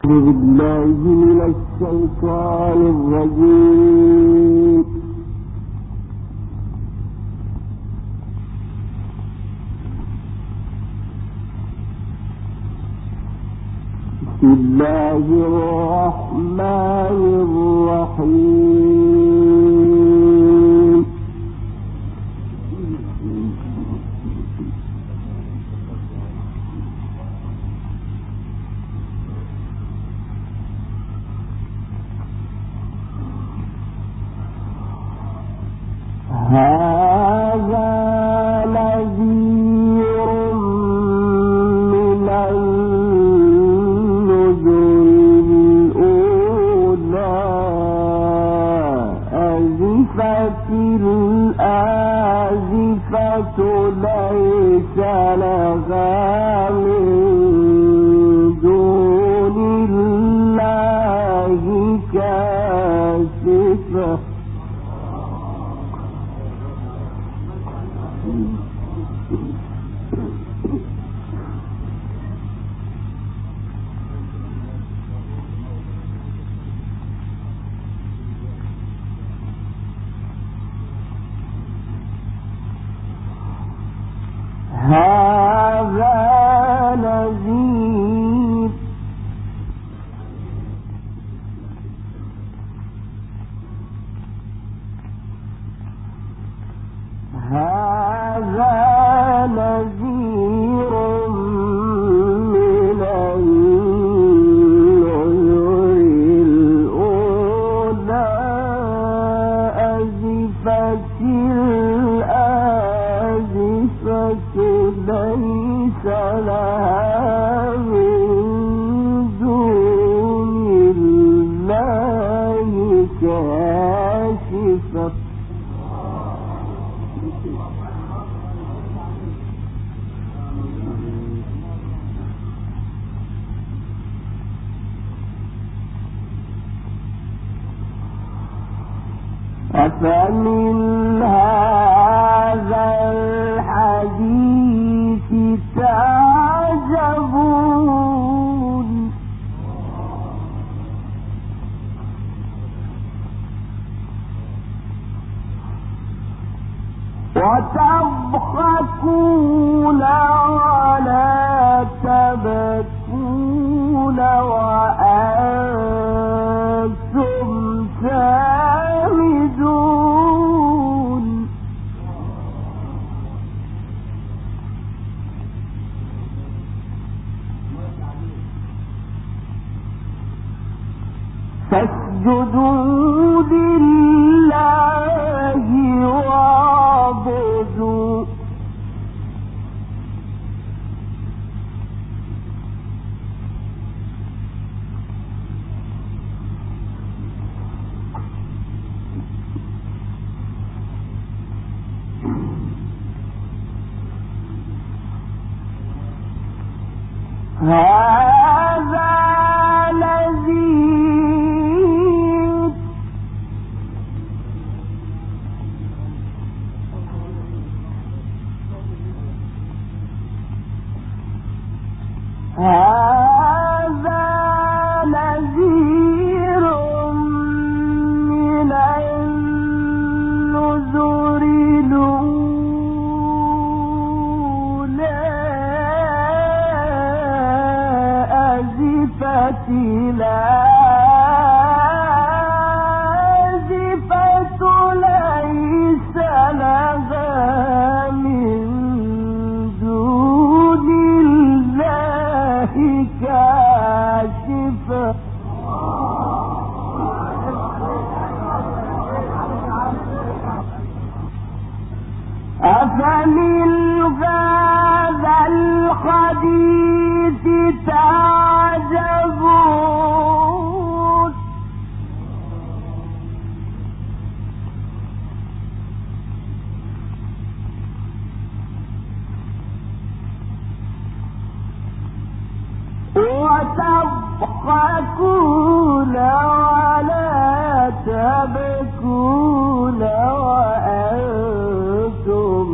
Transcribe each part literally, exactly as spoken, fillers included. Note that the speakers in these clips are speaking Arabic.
أعوذ بالله من الشيطان الرجيم. بسم الله الرحمن الرحيم. هذا نذير من النذر الأولى أزفت الآزفة ليس لها من دون الله كاشفة هذا نذير هذا نذير من النذر الأولى أزفت الآزفة ليس لها من دون الله كاشفة أفمن هذا الحديث تعجبون وتضحكون ولا تبكون وأنتم سامدون فاسجدوا لله واعبدوا هذا نذير هذا نذير من النذر الأولى أزفت الآزفة ليس لها من دون الله كاشفة أفمن هذا الحديث تعجبون وتضحكون ولا تبكون وأنتم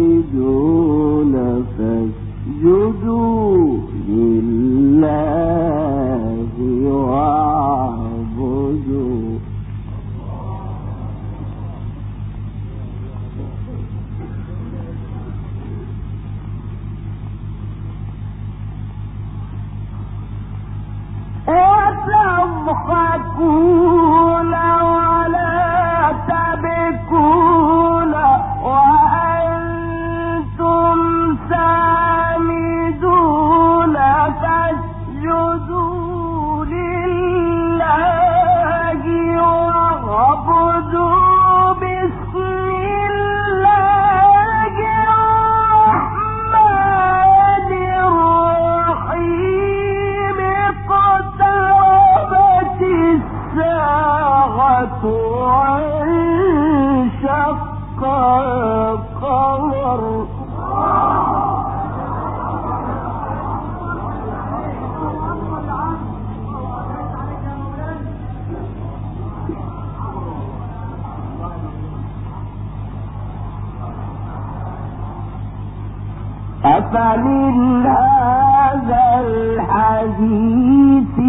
سامدون فاسجدوا لله تضحكون ولا تبكون وأنتم سامدون فاسجدوا لله واعبدوا باسم الله الرحمن الرحيم اقتربت الساعة وانشق القمر أفمن هذا الحديث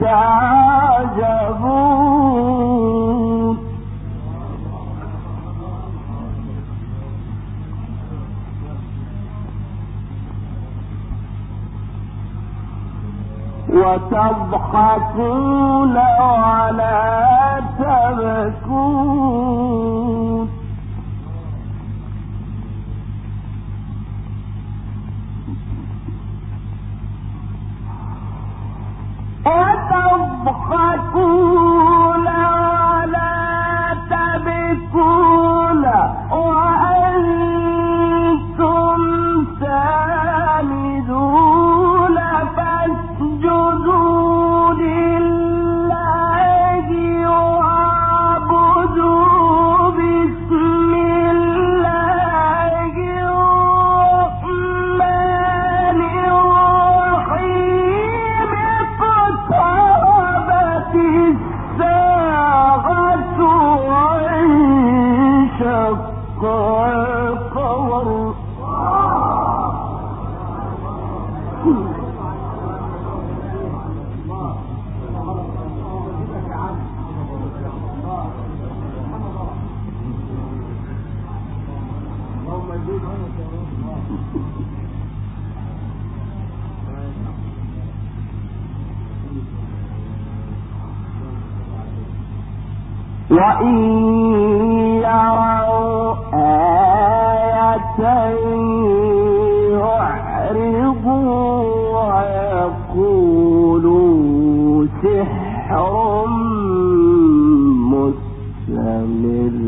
تعجبون وتضحكون ولا تبكون وتضحكون ولا تبكون وأنتم سامدون فاسجدوا لله واعبدوا باسم الله الرحمن الرحيم اقتربت الساعة وانشق القمر وإن يروا آية يعرضوا ويقولوا سحر مستمر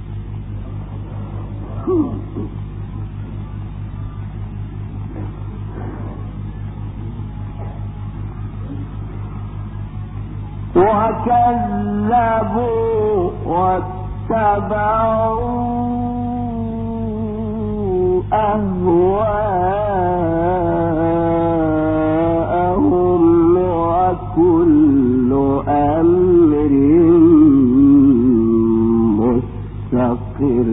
وكذبوا واتبعوا أهواءهم وكل أمر مستقر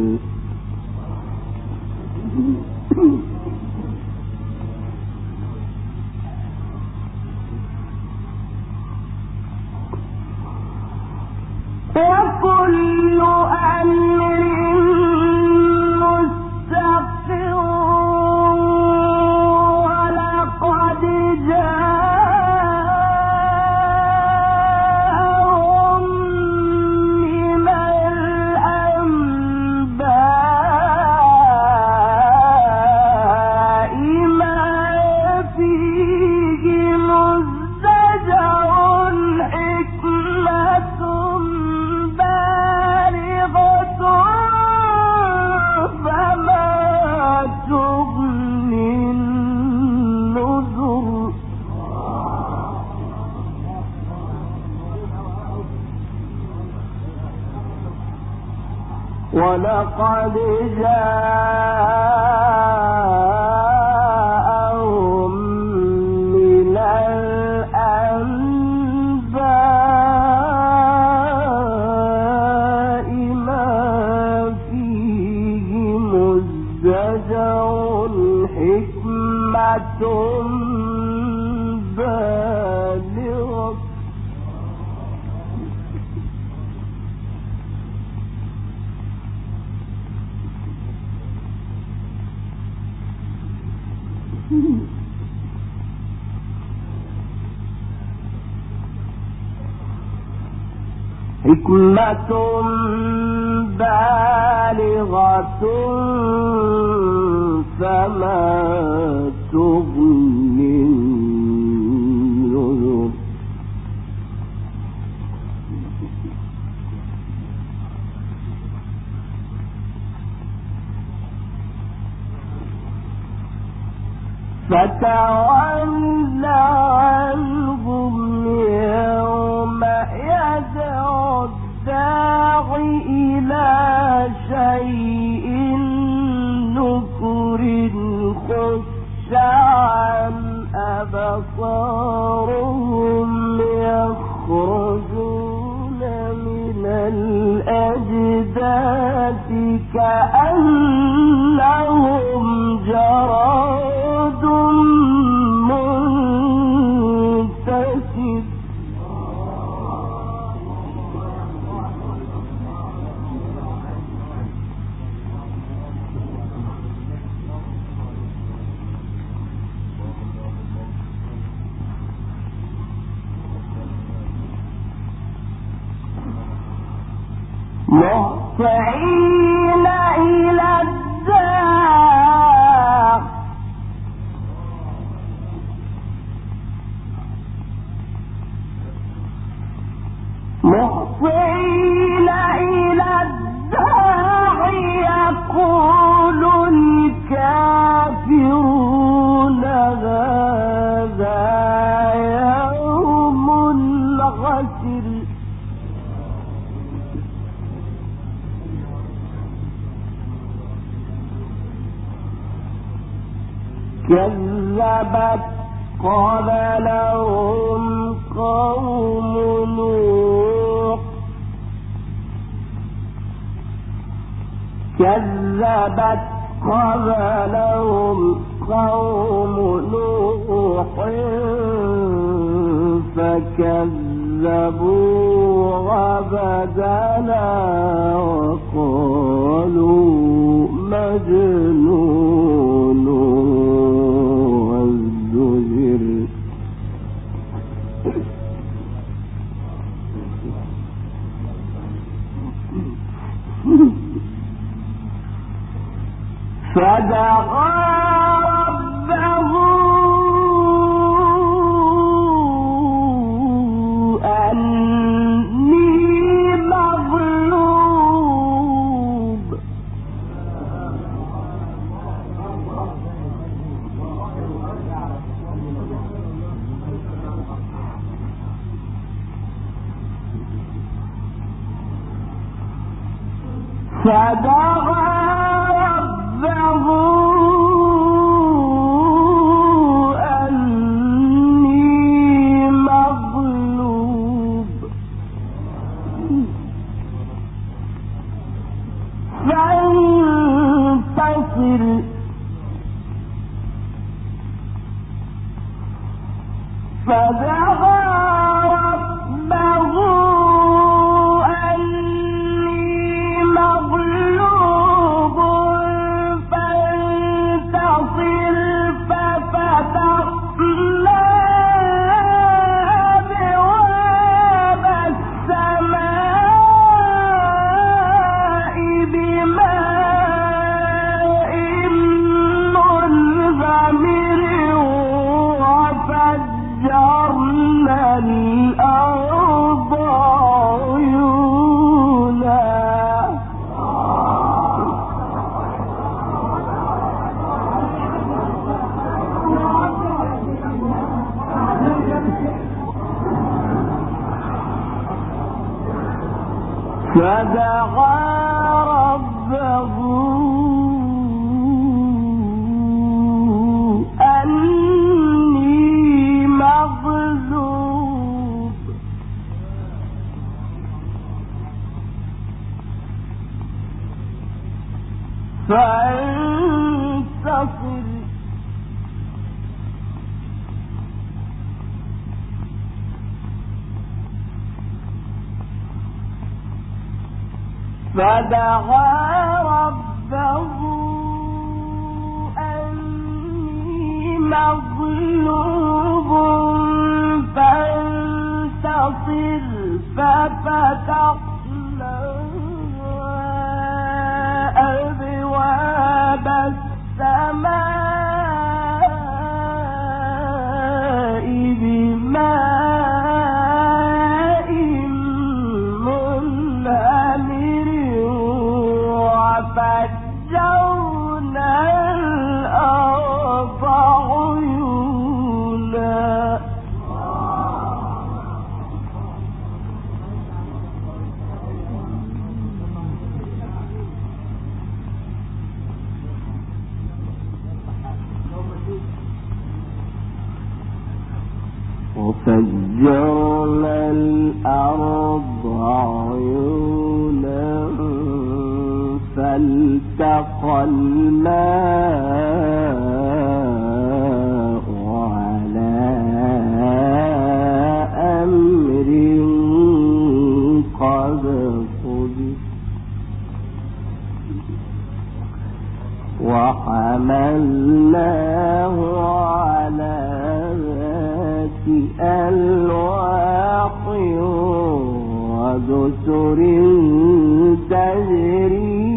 وكل أمر مستقر ولقد جاءهم من الأنباء ما فيه مزدجر حكمة فما تغني النذر ولقد جاءهم من الأنباء ما فيه مزدجر حكمة بالغة حكمة بالغة فما تغني النذر فتول عنهم يوم يدعو الداعي إلى شيء نكر خش عن أبصارهم يخرجون من الأجداث كأنهم جراد منتشر مهطعين إلى الداع مهطعين إلى الداع يقول الكافرون هذا يوم عسر كذبت قبلهم قوم نوح كذبت قبلهم قوم نوح فكذبوا عبدنا وقالوا مجنون وازدجر فدعا ربه أني مغلوب فدعا ربه أني مغلوب فانتصر فدعا ربه أني مغلوب فانتصر ففتحنا أبواب السماء بماء منهمر وفجرنا الأرض عيونا فدعا ربه أني مغلوب فانتصر فدعا ربه أني مغلوب فانتصر ففتحنا وفجرنا الأرض عيونا فالتقى الماء على أمر قد قدر وحملناه على ذات ألواح ودسر تجري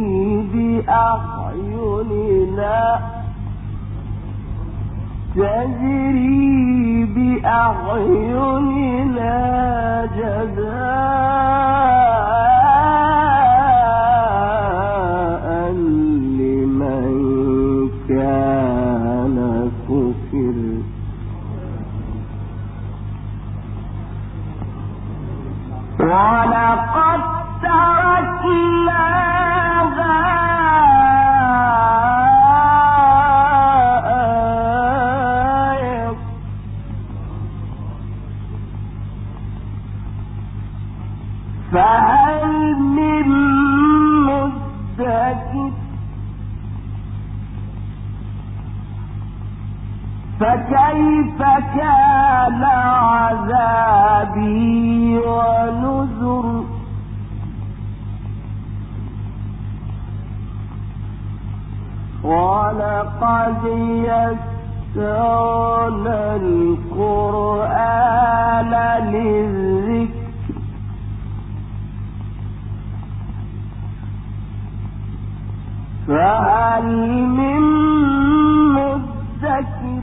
بأعيننا تجري بأعيننا جزاء لمن كان كفر ولقد تركناها آية فهل من مدكر فكيف كان عذابي ونذر ولقد يسرنا القرآن للذكر فهل من مدكر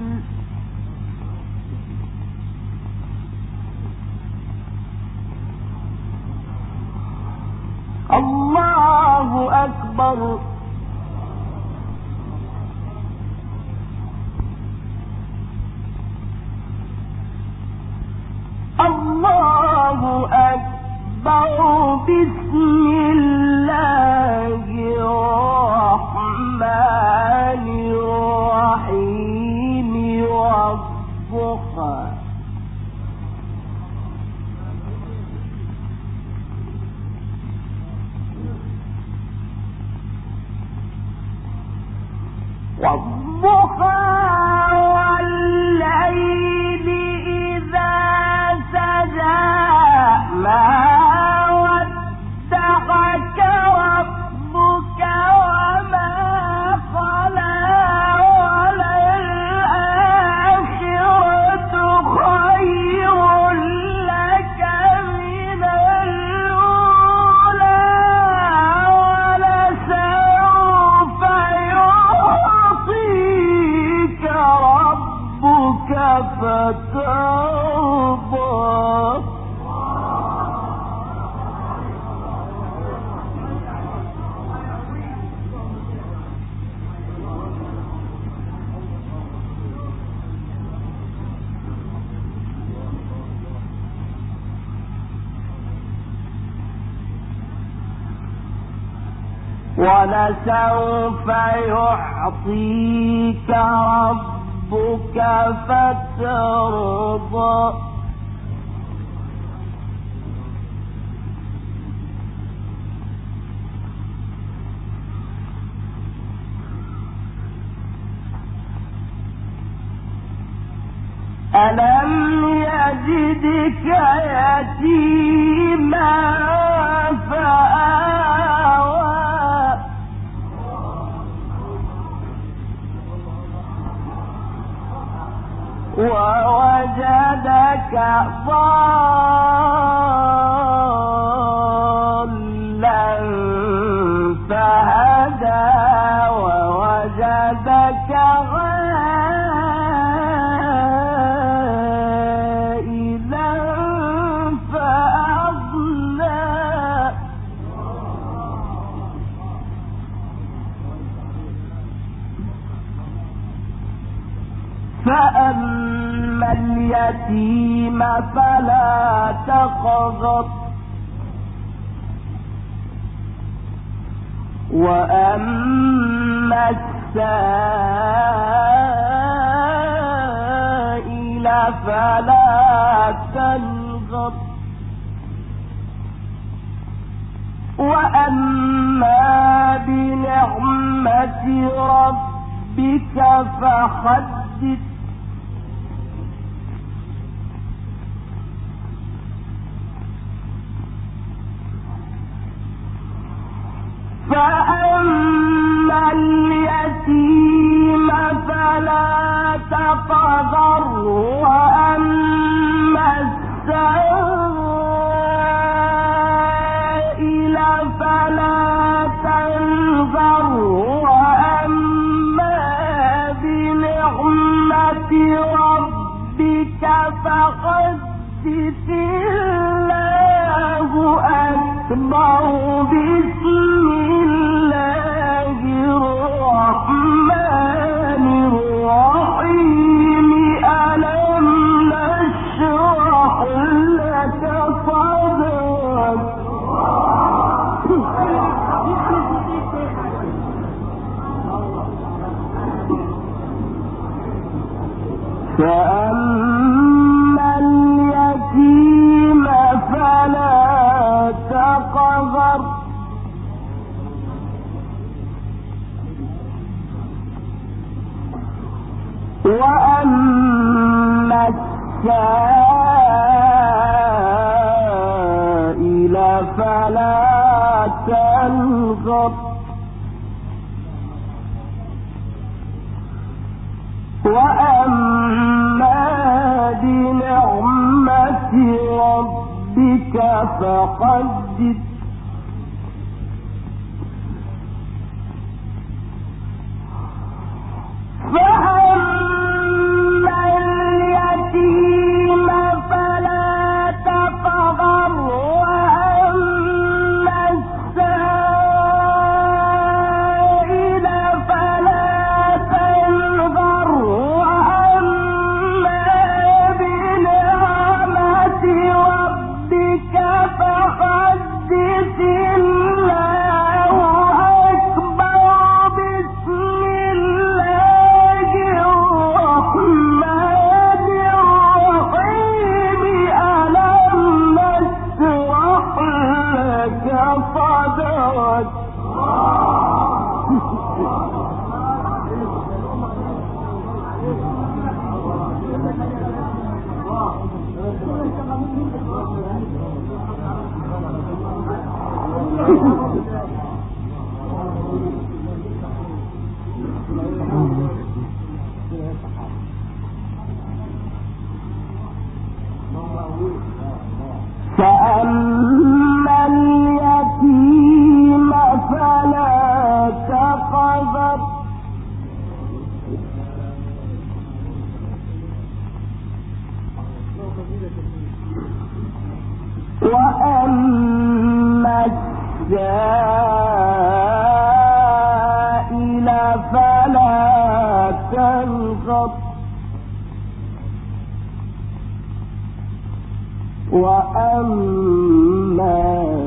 الله أكبر الله أكبر بسم الله الرحمن الرحيم والضحى والضحى والليل إذا سجى ما ودعك ربك وما قلى وللآخرة خير لك من الأولى ولسوف يعطيك ربك فترضى ولسوف يعطيك ربك فترضى ألم يجدك يتيما فآوى ووجدك ضالا فهدى ووجدك عائلا فأغنى فأما اليتيم فلا تقهر وأما السائل فلا تنغر وأما بنعمة ربك فحدث فأما اليتيم فلا تقهر وأما السائل فلا تنهر وأما بنعمة ربك فحدث الله أكبر بسم الله الرحمن الرحيم ألم نشرح لك صدرك فأما اليتيم فلا تقهر وأما السائل فلا تنغر وأما بنعمة ربك فحدث فأما اليتيم فلا تقهر وأما السائل فلا تنهر وأما بنعمة ربك فحدث الله أكبر بسم الله الرحمن الرحيم ألم نشرح لك صدرك فأما اليتيم فلا تقهر وأما السائل فلا تنغر وأما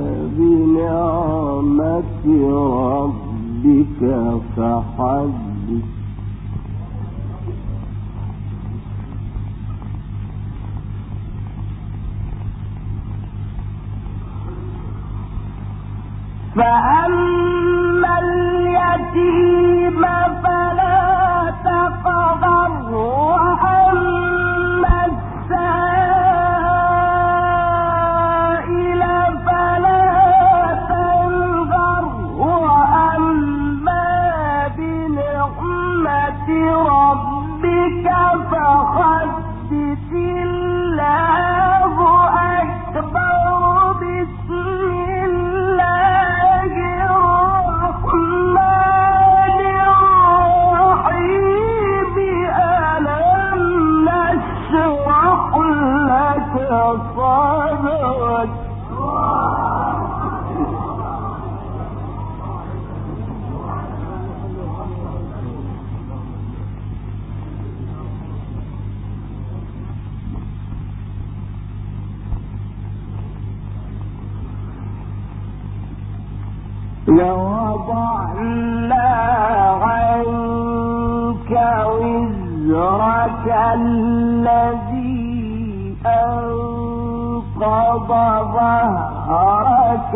بنعمة ربك فحدث فأما اليتيم فلا تقهر وأما السائل فلا تنهر وأما بنعمة ربك فحدث الله أكبر بسم الله الرحمن الرحيم ألم نشرح لك صدرك ووضعنا عنك وزرك الذي ظهرك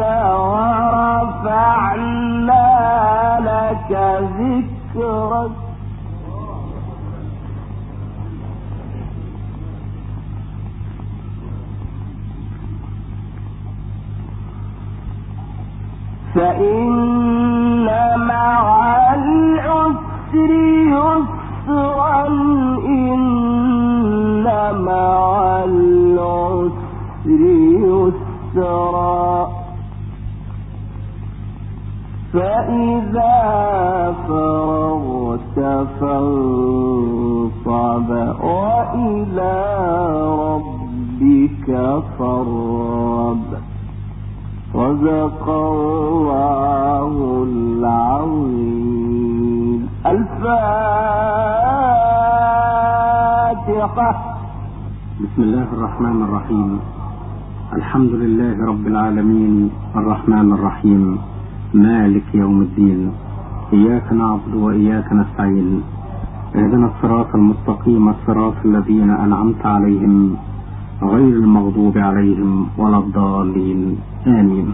ورفعنا لك ذكرك فإن مع العسر يسرا إن مع العسر يسرا فإذا فرغت فانصب وإلى ربك فارغب صدق الله العظيم. الفاتحة. بسم الله الرحمن الرحيم. الحمد لله رب العالمين الرحمن الرحيم مالك يوم الدين، إياك نعبد وإياك نستعين، اهدنا الصراط المستقيم الصراط الذين أنعمت عليهم غير المغضوب عليهم ولا الضالين، آمين.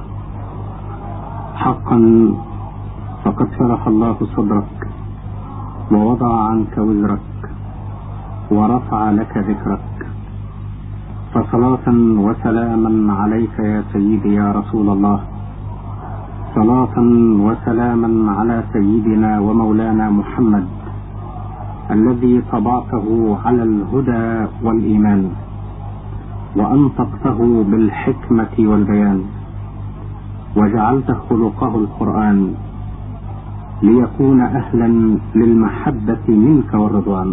حقا فقد شرح الله صدرك ووضع عنك وزرك ورفع لك ذكرك، فصلاة وسلاما عليك يا سيدي يا رسول الله، صلاة وسلاما على سيدنا ومولانا محمد الذي طبعته على الهدى والإيمان وأنطقته بالحكمة والبيان وجعلت خلقه القرآن ليكون أهلا للمحبة منك والرضوان.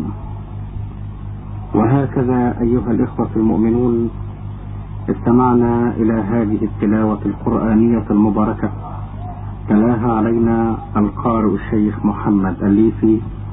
وهكذا أيها الإخوة المؤمنون استمعنا إلى هذه التلاوة القرآنية المباركة تلاها علينا القارئ الشيخ محمد الليثي